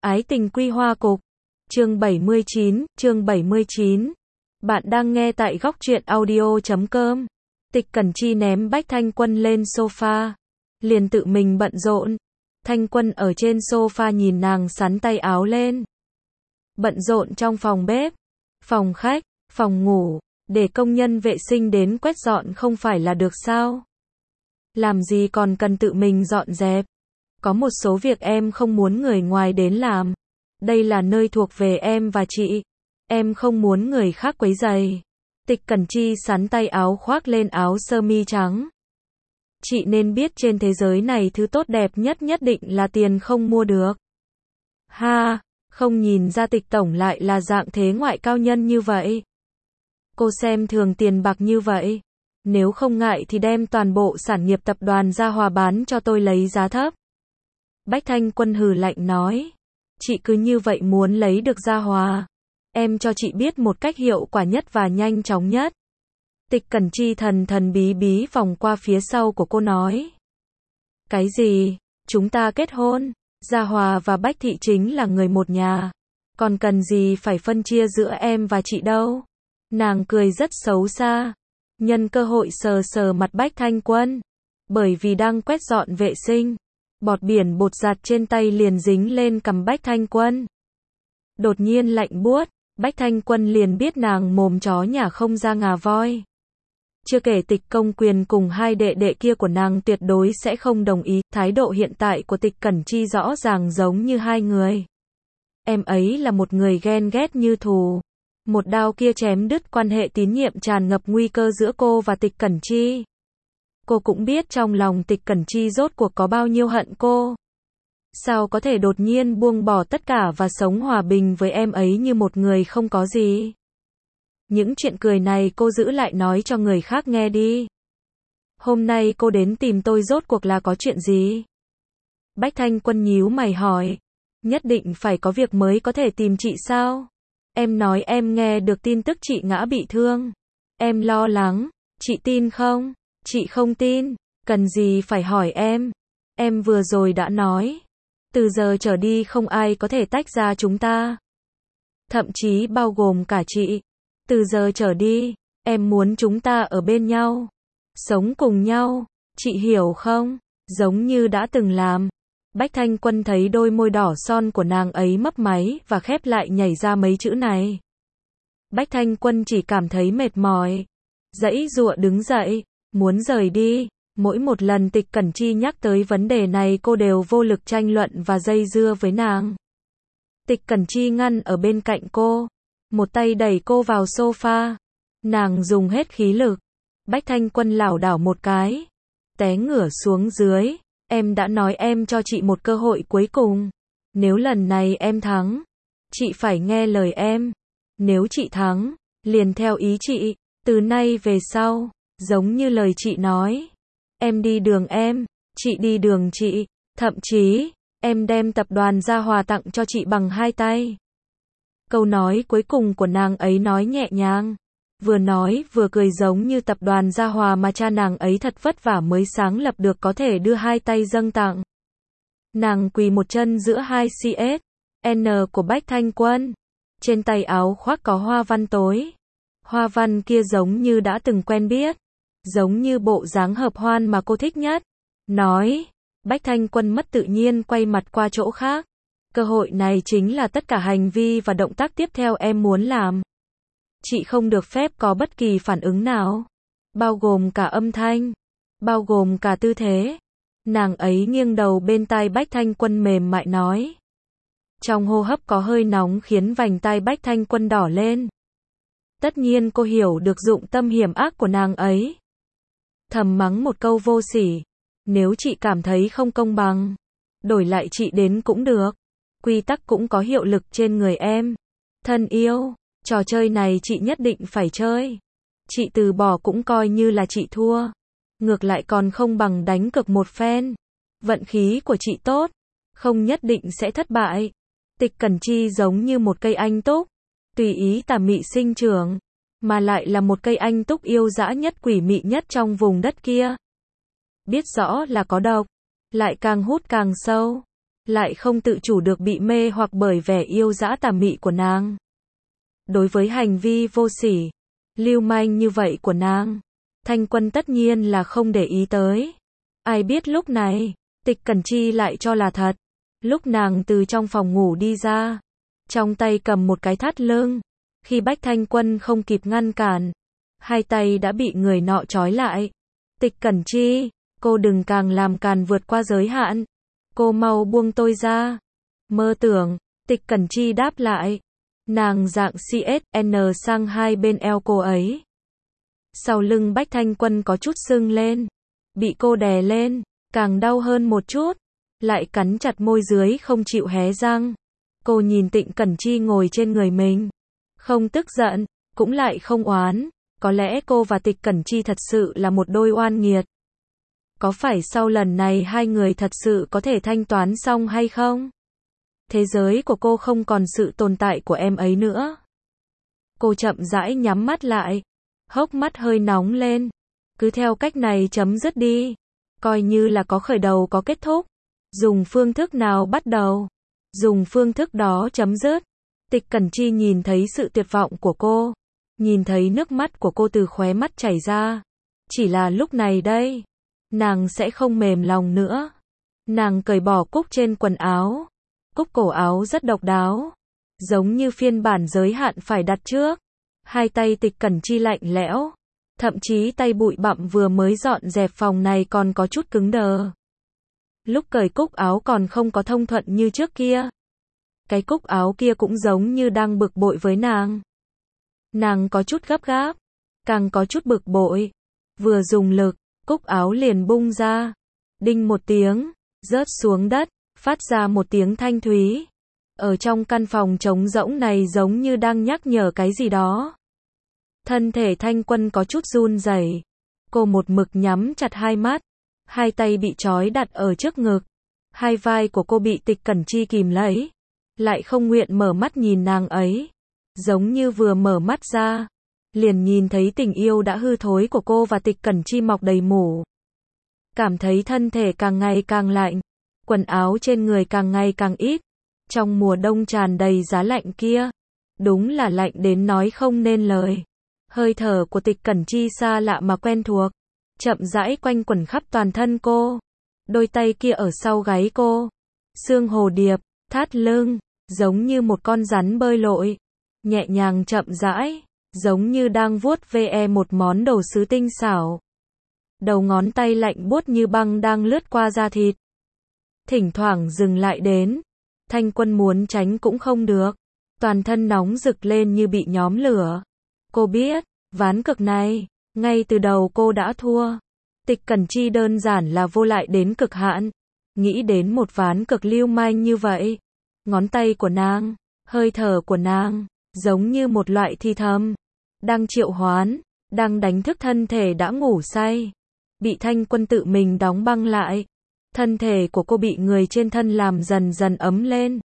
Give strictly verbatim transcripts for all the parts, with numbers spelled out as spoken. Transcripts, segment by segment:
Ái tình quy hoa cục. Chương bảy mươi chín, chương bảy mươi chín. Bạn đang nghe tại góc truyện audio chấm com. Tịch Cẩn Chi ném Bách Thanh Quân lên sofa, liền tự mình bận rộn. Thanh Quân ở trên sofa nhìn nàng sắn tay áo lên. Bận rộn trong phòng bếp, phòng khách, phòng ngủ, để công nhân vệ sinh đến quét dọn không phải là được sao? Làm gì còn cần tự mình dọn dẹp? Có một số việc em không muốn người ngoài đến làm. Đây là nơi thuộc về em và chị. Em không muốn người khác quấy rầy. Tịch Cẩn Chi sắn tay áo khoác lên áo sơ mi trắng. Chị nên biết trên thế giới này thứ tốt đẹp nhất nhất định là tiền không mua được. Ha, không nhìn ra Tịch tổng lại là dạng thế ngoại cao nhân như vậy. Cô xem thường tiền bạc như vậy. Nếu không ngại thì đem toàn bộ sản nghiệp tập đoàn Gia Hòa bán cho tôi lấy giá thấp. Bách Thanh Quân hừ lạnh nói. Chị cứ như vậy muốn lấy được Gia Hòa. Em cho chị biết một cách hiệu quả nhất và nhanh chóng nhất. Tịch Cẩn Chi thần thần bí bí vòng qua phía sau của cô nói. Cái gì? Chúng ta kết hôn. Gia Hòa và Bách Thị chính là người một nhà. Còn cần gì phải phân chia giữa em và chị đâu? Nàng cười rất xấu xa. Nhân cơ hội sờ sờ mặt Bách Thanh Quân. Bởi vì đang quét dọn vệ sinh. Bọt biển bột giặt trên tay liền dính lên cằm Bách Thanh Quân. Đột nhiên lạnh buốt, Bách Thanh Quân liền biết nàng mồm chó nhà không ra ngà voi. Chưa kể Tịch Công Quyền cùng hai đệ đệ kia của nàng tuyệt đối sẽ không đồng ý. Thái độ hiện tại của Tịch Cẩn Chi rõ ràng giống như hai người. Em ấy là một người ghen ghét như thù. Một đao kia chém đứt quan hệ tín nhiệm tràn ngập nguy cơ giữa cô và Tịch Cẩn Chi. Cô cũng biết trong lòng Tịch Cẩn Chi rốt cuộc có bao nhiêu hận cô. Sao có thể đột nhiên buông bỏ tất cả và sống hòa bình với em ấy như một người không có gì. Những chuyện cười này cô giữ lại nói cho người khác nghe đi. Hôm nay cô đến tìm tôi rốt cuộc là có chuyện gì? Bách Thanh Quân nhíu mày hỏi. Nhất định phải có việc mới có thể tìm chị sao? Em nói em nghe được tin tức chị ngã bị thương. Em lo lắng. Chị tin không? Chị không tin. Cần gì phải hỏi em? Em vừa rồi đã nói. Từ giờ trở đi không ai có thể tách ra chúng ta. Thậm chí bao gồm cả chị. Từ giờ trở đi, em muốn chúng ta ở bên nhau. Sống cùng nhau. Chị hiểu không? Giống như đã từng làm. Bách Thanh Quân thấy đôi môi đỏ son của nàng ấy mấp máy và khép lại nhảy ra mấy chữ này. Bách Thanh Quân chỉ cảm thấy mệt mỏi. Giãy giụa đứng dậy, muốn rời đi. Mỗi một lần Tịch Cẩn Chi nhắc tới vấn đề này cô đều vô lực tranh luận và dây dưa với nàng. Tịch Cẩn Chi ngăn ở bên cạnh cô. Một tay đẩy cô vào sofa. Nàng dùng hết khí lực. Bách Thanh Quân lảo đảo một cái. Té ngửa xuống dưới. Em đã nói em cho chị một cơ hội cuối cùng. Nếu lần này em thắng, chị phải nghe lời em. Nếu chị thắng, liền theo ý chị. Từ nay về sau, giống như lời chị nói. Em đi đường em, chị đi đường chị. Thậm chí, em đem tập đoàn Gia Hòa tặng cho chị bằng hai tay. Câu nói cuối cùng của nàng ấy nói nhẹ nhàng. Vừa nói vừa cười giống như tập đoàn Gia Hòa mà cha nàng ấy thật vất vả mới sáng lập được có thể đưa hai tay dâng tặng. Nàng quỳ một chân giữa hai xê ét en của Bách Thanh Quân. Trên tay áo khoác có hoa văn tối. Hoa văn kia giống như đã từng quen biết. Giống như bộ dáng hợp hoan mà cô thích nhất. Nói. Bách Thanh Quân mất tự nhiên quay mặt qua chỗ khác. Cơ hội này chính là tất cả hành vi và động tác tiếp theo em muốn làm. Chị không được phép có bất kỳ phản ứng nào. Bao gồm cả âm thanh. Bao gồm cả tư thế. Nàng ấy nghiêng đầu bên tai Bách Thanh Quân mềm mại nói. Trong hô hấp có hơi nóng khiến vành tai Bách Thanh Quân đỏ lên. Tất nhiên cô hiểu được dụng tâm hiểm ác của nàng ấy. Thầm mắng một câu vô sỉ. Nếu chị cảm thấy không công bằng, đổi lại chị đến cũng được. Quy tắc cũng có hiệu lực trên người em. Thân yêu. Trò chơi này chị nhất định phải chơi. Chị từ bỏ cũng coi như là chị thua. Ngược lại còn không bằng đánh cược một phen. Vận khí của chị tốt, không nhất định sẽ thất bại. Tịch Cẩn Chi giống như một cây anh túc, tùy ý tà mị sinh trưởng, mà lại là một cây anh túc yêu dã nhất quỷ mị nhất trong vùng đất kia. Biết rõ là có độc, lại càng hút càng sâu. lại không tự chủ được bị mê hoặc bởi vẻ yêu dã tà mị của nàng. Đối với hành vi vô sỉ, lưu manh như vậy của nàng, Thanh Quân tất nhiên là không để ý tới. Ai biết lúc này, Tịch Cẩn Chi lại cho là thật. Lúc nàng từ trong phòng ngủ đi ra, trong tay cầm một cái thắt lưng. Khi Bách Thanh Quân không kịp ngăn cản, hai tay đã bị người nọ trói lại. Tịch Cẩn Chi, cô đừng càng làm càn vượt qua giới hạn. Cô mau buông tôi ra. Mơ tưởng, Tịch Cẩn Chi đáp lại. Nàng dạng xê ét en sang hai bên eo cô ấy. Sau lưng Bách Thanh Quân có chút sưng lên. Bị cô đè lên, càng đau hơn một chút. Lại cắn chặt môi dưới không chịu hé răng. Cô nhìn Tịch Cẩn Chi ngồi trên người mình. Không tức giận, cũng lại không oán. Có lẽ cô và Tịch Cẩn Chi thật sự là một đôi oan nghiệt. Có phải sau lần này hai người thật sự có thể thanh toán xong hay không? Thế giới của cô không còn sự tồn tại của em ấy nữa. Cô chậm rãi nhắm mắt lại. Hốc mắt hơi nóng lên. Cứ theo cách này chấm dứt đi. Coi như là có khởi đầu có kết thúc. Dùng phương thức nào bắt đầu? Dùng phương thức đó chấm dứt. Tịch Cẩn Chi nhìn thấy sự tuyệt vọng của cô. Nhìn thấy nước mắt của cô từ khóe mắt chảy ra. Chỉ là lúc này đây, nàng sẽ không mềm lòng nữa. Nàng cởi bỏ cúc trên quần áo. Cúc cổ áo rất độc đáo. Giống như phiên bản giới hạn phải đặt trước. Hai tay Tịch Cẩn Chi lạnh lẽo. Thậm chí tay bụi bặm vừa mới dọn dẹp phòng này còn có chút cứng đờ. Lúc cởi cúc áo còn không có thông thuận như trước kia. Cái cúc áo kia cũng giống như đang bực bội với nàng. Nàng có chút gấp gáp. Càng có chút bực bội. Vừa dùng lực, cúc áo liền bung ra. Đinh một tiếng, rớt xuống đất, phát ra một tiếng thanh thúy. Ở trong căn phòng trống rỗng này giống như đang nhắc nhở cái gì đó. Thân thể Thanh Quân có chút run rẩy. Cô một mực nhắm chặt hai mắt. Hai tay bị trói đặt ở trước ngực. Hai vai của cô bị Tịch Cẩn Chi kìm lấy. Lại không nguyện mở mắt nhìn nàng ấy. Giống như vừa mở mắt ra, liền nhìn thấy tình yêu đã hư thối của cô và Tịch Cẩn Chi mọc đầy mủ. Cảm thấy thân thể càng ngày càng lạnh. Quần áo trên người càng ngày càng ít. Trong mùa đông tràn đầy giá lạnh kia. Đúng là lạnh đến nói không nên lời. Hơi thở của Tịch Cẩn Chi xa lạ mà quen thuộc. Chậm rãi quanh quẩn khắp toàn thân cô. Đôi tay kia ở sau gáy cô. Xương hồ điệp, thắt lưng, giống như một con rắn bơi lội. Nhẹ nhàng chậm rãi, giống như đang vuốt ve một món đồ sứ tinh xảo. Đầu ngón tay lạnh buốt như băng đang lướt qua da thịt. Thỉnh thoảng dừng lại đến. Thanh Quân muốn tránh cũng không được. Toàn thân nóng rực lên như bị nhóm lửa. Cô biết, ván cược này, ngay từ đầu cô đã thua. Tịch Cẩn Chi đơn giản là vô lại đến cực hạn. Nghĩ đến một ván cược lưu manh như vậy. Ngón tay của nàng, hơi thở của nàng, giống như một loại thi thầm. Đang triệu hoán, đang đánh thức thân thể đã ngủ say. Bị Thanh Quân tự mình đóng băng lại. Thân thể của cô bị người trên thân làm dần dần ấm lên.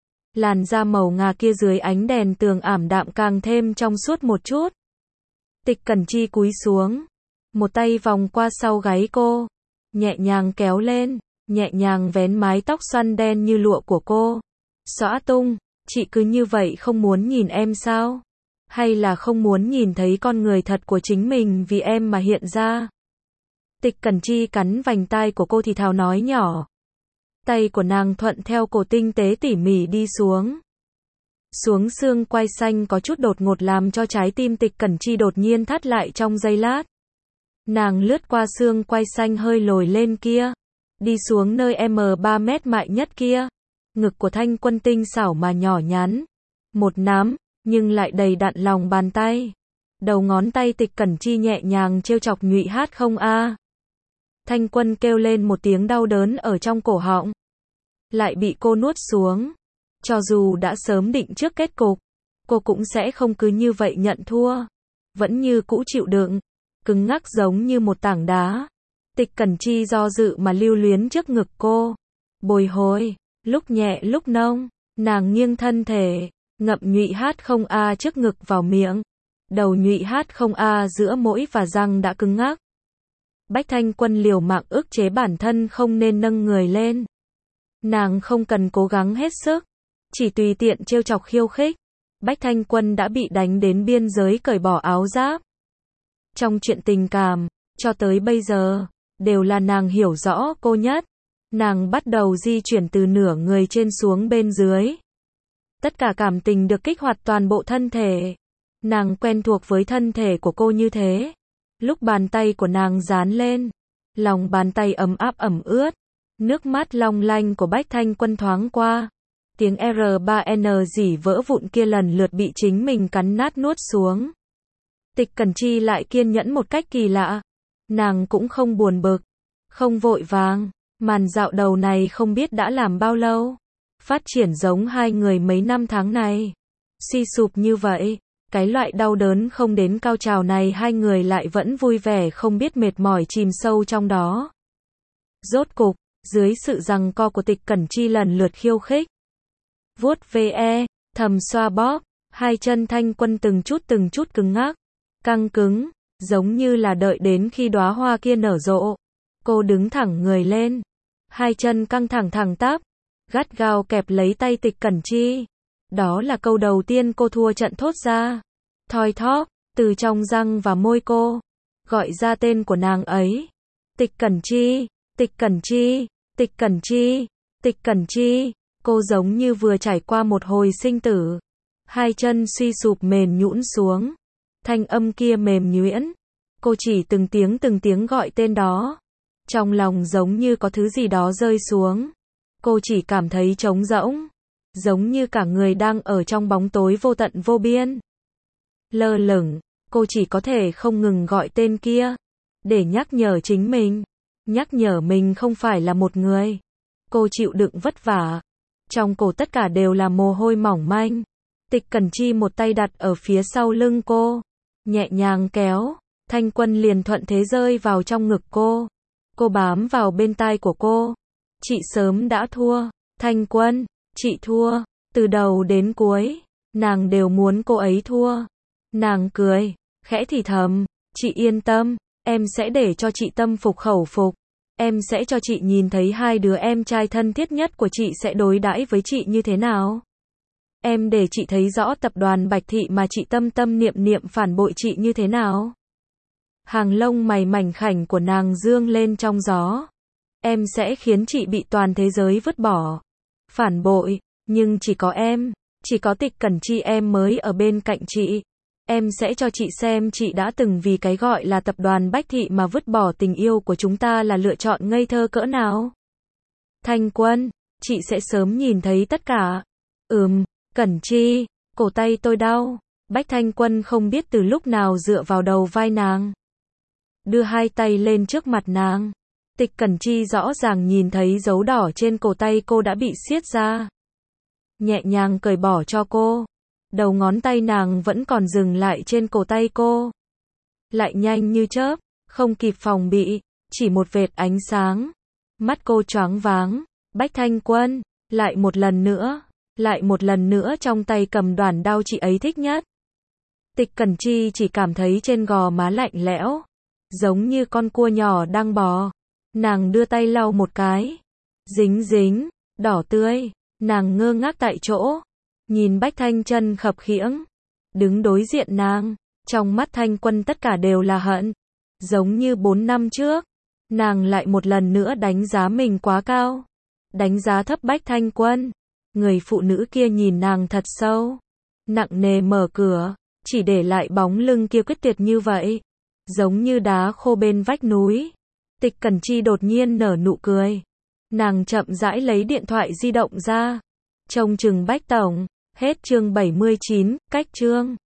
Làn da màu ngà kia dưới ánh đèn tường ảm đạm càng thêm trong suốt một chút. Tịch Cẩn Chi cúi xuống. Một tay vòng qua sau gáy cô. Nhẹ nhàng kéo lên. Nhẹ nhàng vén mái tóc xoăn đen như lụa của cô. Xõa tung. Chị cứ như vậy không muốn nhìn em sao? Hay là không muốn nhìn thấy con người thật của chính mình vì em mà hiện ra? Tịch Cẩn Chi cắn vành tai của cô thì thào nói nhỏ. Tay của nàng thuận theo cổ tinh tế tỉ mỉ đi xuống. Xuống xương quai xanh có chút đột ngột làm cho trái tim Tịch Cẩn Chi đột nhiên thắt lại trong giây lát. Nàng lướt qua xương quai xanh hơi lồi lên kia. Đi xuống nơi em ba mét mại nhất kia. Ngực của Thanh Quân tinh xảo mà nhỏ nhắn. Một nắm, nhưng lại đầy đặn lòng bàn tay. Đầu ngón tay Tịch Cẩn Chi nhẹ nhàng trêu chọc nhụy hát không a. Thanh Quân kêu lên một tiếng đau đớn ở trong cổ họng. Lại bị cô nuốt xuống. Cho dù đã sớm định trước kết cục, cô cũng sẽ không cứ như vậy nhận thua. Vẫn như cũ chịu đựng. Cứng ngắc giống như một tảng đá. Tịch Cẩn Chi do dự mà lưu luyến trước ngực cô. Bồi hồi, lúc nhẹ lúc nông, nàng nghiêng thân thể, ngậm nhụy hát không a trước ngực vào miệng. Đầu nhụy hát không a giữa mũi và răng đã cứng ngắc. Bách Thanh Quân liều mạng ức chế bản thân không nên nâng người lên. Nàng không cần cố gắng hết sức, chỉ tùy tiện trêu chọc khiêu khích. Bách Thanh Quân đã bị đánh đến biên giới cởi bỏ áo giáp. Trong chuyện tình cảm, cho tới bây giờ, đều là nàng hiểu rõ cô nhất. Nàng bắt đầu di chuyển từ nửa người trên xuống bên dưới. Tất cả cảm tình được kích hoạt toàn bộ thân thể. Nàng quen thuộc với thân thể của cô như thế. Lúc bàn tay của nàng dán lên, lòng bàn tay ấm áp ẩm ướt. Nước mắt long lanh của Bách Thanh Quân thoáng qua. Tiếng R ba N rỉ vỡ vụn kia lần lượt bị chính mình cắn nát nuốt xuống. Tịch Cẩn Chi lại kiên nhẫn một cách kỳ lạ. Nàng cũng không buồn bực, không vội vàng. Màn dạo đầu này không biết đã làm bao lâu. Phát triển giống hai người mấy năm tháng này. Suy sụp như vậy, cái loại đau đớn không đến cao trào này hai người lại vẫn vui vẻ không biết mệt mỏi chìm sâu trong đó. Rốt cục, dưới sự giằng co của Tịch Cẩn Chi lần lượt khiêu khích, vuốt ve, thầm xoa bóp, hai chân Thanh Quân từng chút từng chút cứng ngắc, căng cứng, giống như là đợi đến khi đóa hoa kia nở rộ. Cô đứng thẳng người lên, hai chân căng thẳng thẳng tắp, gắt gao kẹp lấy tay Tịch Cẩn Chi. Đó là câu đầu tiên cô thua trận thốt ra. Thoi thóp, từ trong răng và môi cô, gọi ra tên của nàng ấy. Tịch Cẩn Chi, Tịch Cẩn Chi, Tịch Cẩn Chi, Tịch Cẩn Chi. Cô giống như vừa trải qua một hồi sinh tử. Hai chân suy sụp mềm nhũn xuống. Thanh âm kia mềm nhuyễn. Cô chỉ từng tiếng từng tiếng gọi tên đó. Trong lòng giống như có thứ gì đó rơi xuống. Cô chỉ cảm thấy trống rỗng. Giống như cả người đang ở trong bóng tối vô tận vô biên. Lơ lửng, cô chỉ có thể không ngừng gọi tên kia. Để nhắc nhở chính mình. Nhắc nhở mình không phải là một người. Cô chịu đựng vất vả. Trong cổ tất cả đều là mồ hôi mỏng manh. Tịch Cẩn Chi một tay đặt ở phía sau lưng cô. Nhẹ nhàng kéo. Thanh Quân liền thuận thế rơi vào trong ngực cô. Cô bám vào bên tai của cô. Chị sớm đã thua. Thanh Quân, chị thua. Từ đầu đến cuối, nàng đều muốn cô ấy thua. Nàng cười, khẽ thì thầm. Chị yên tâm, em sẽ để cho chị tâm phục khẩu phục. Em sẽ cho chị nhìn thấy hai đứa em trai thân thiết nhất của chị sẽ đối đãi với chị như thế nào. Em để chị thấy rõ tập đoàn Bạch Thị mà chị tâm tâm niệm niệm phản bội chị như thế nào. Hàng lông mày mảnh khảnh của nàng dương lên trong gió. Em sẽ khiến chị bị toàn thế giới vứt bỏ. Phản bội, nhưng chỉ có em, chỉ có Tịch Cẩn Chi em mới ở bên cạnh chị. Em sẽ cho chị xem chị đã từng vì cái gọi là tập đoàn Bách Thị mà vứt bỏ tình yêu của chúng ta là lựa chọn ngây thơ cỡ nào. Thanh Quân, chị sẽ sớm nhìn thấy tất cả. Ừm, Cẩn Chi, cổ tay tôi đau. Bách Thanh Quân không biết từ lúc nào dựa vào đầu vai nàng. Đưa hai tay lên trước mặt nàng. Tịch Cẩn Chi rõ ràng nhìn thấy dấu đỏ trên cổ tay cô đã bị siết ra. Nhẹ nhàng cởi bỏ cho cô. Đầu ngón tay nàng vẫn còn dừng lại trên cổ tay cô. Lại nhanh như chớp, không kịp phòng bị, chỉ một vệt ánh sáng. Mắt cô choáng váng. Bách Thanh Quân, lại một lần nữa, lại một lần nữa trong tay cầm đoản đao chị ấy thích nhất. Tịch Cẩn Chi chỉ cảm thấy trên gò má lạnh lẽo, giống như con cua nhỏ đang bò. Nàng đưa tay lau một cái. Dính dính, đỏ tươi. Nàng ngơ ngác tại chỗ. Nhìn Bách Thanh chân khập khiễng. Đứng đối diện nàng. Trong mắt Thanh Quân tất cả đều là hận. Giống như bốn năm trước. Nàng lại một lần nữa đánh giá mình quá cao. Đánh giá thấp Bách Thanh Quân. Người phụ nữ kia nhìn nàng thật sâu. Nặng nề mở cửa. Chỉ để lại bóng lưng kia quyết tuyệt như vậy. Giống như đá khô bên vách núi. Tịch Cẩn Chi đột nhiên nở nụ cười. Nàng chậm rãi lấy điện thoại di động ra. Trông chừng Bách Tổng. Hết chương bảy mươi chín, cách chương.